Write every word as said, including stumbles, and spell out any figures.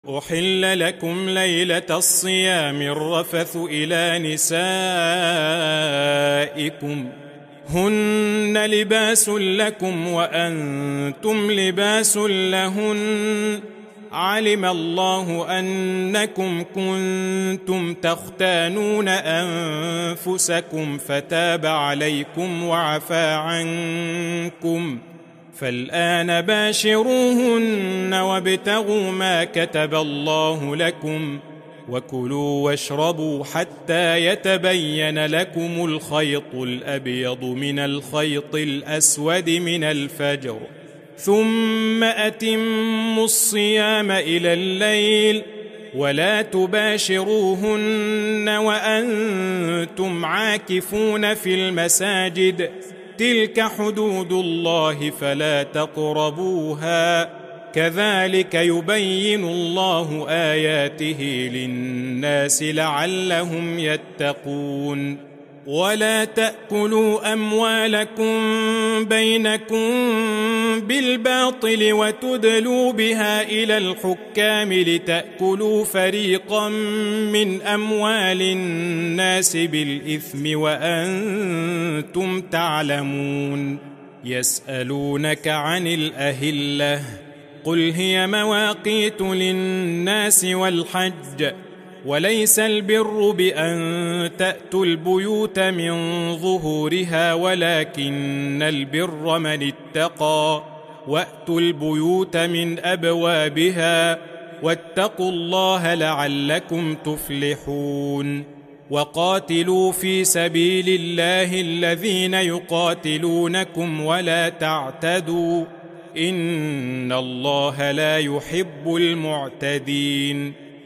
أحل لكم ليلة الصيام الرفث إلى نسائكم هن لباس لكم وأنتم لباس لهن علم الله أنكم كنتم تختانون أنفسكم فتاب عليكم وعفى عنكم فالآن باشروهن وابتغوا ما كتب الله لكم وكلوا واشربوا حتى يتبين لكم الخيط الأبيض من الخيط الأسود من الفجر ثم أتموا الصيام إلى الليل ولا تباشروهن وأنتم عاكفون في المساجد تلك حدود الله فلا تقربوها كذلك يبين الله آياته للناس لعلهم يتقون ولا تأكلوا أموالكم بينكم بالباطل وتدلوا بها إلى الحكام لتأكلوا فريقا من أموال الناس بالإثم وأنتم تعلمون يسألونك عن الأهلة قل هي مواقيت للناس والحج وليس البر بأن تأتوا البيوت من ظهورها ولكن البر من اتقى وأتوا البيوت من أبوابها واتقوا الله لعلكم تفلحون وقاتلوا في سبيل الله الذين يقاتلونكم ولا تعتدوا إن الله لا يحب المعتدين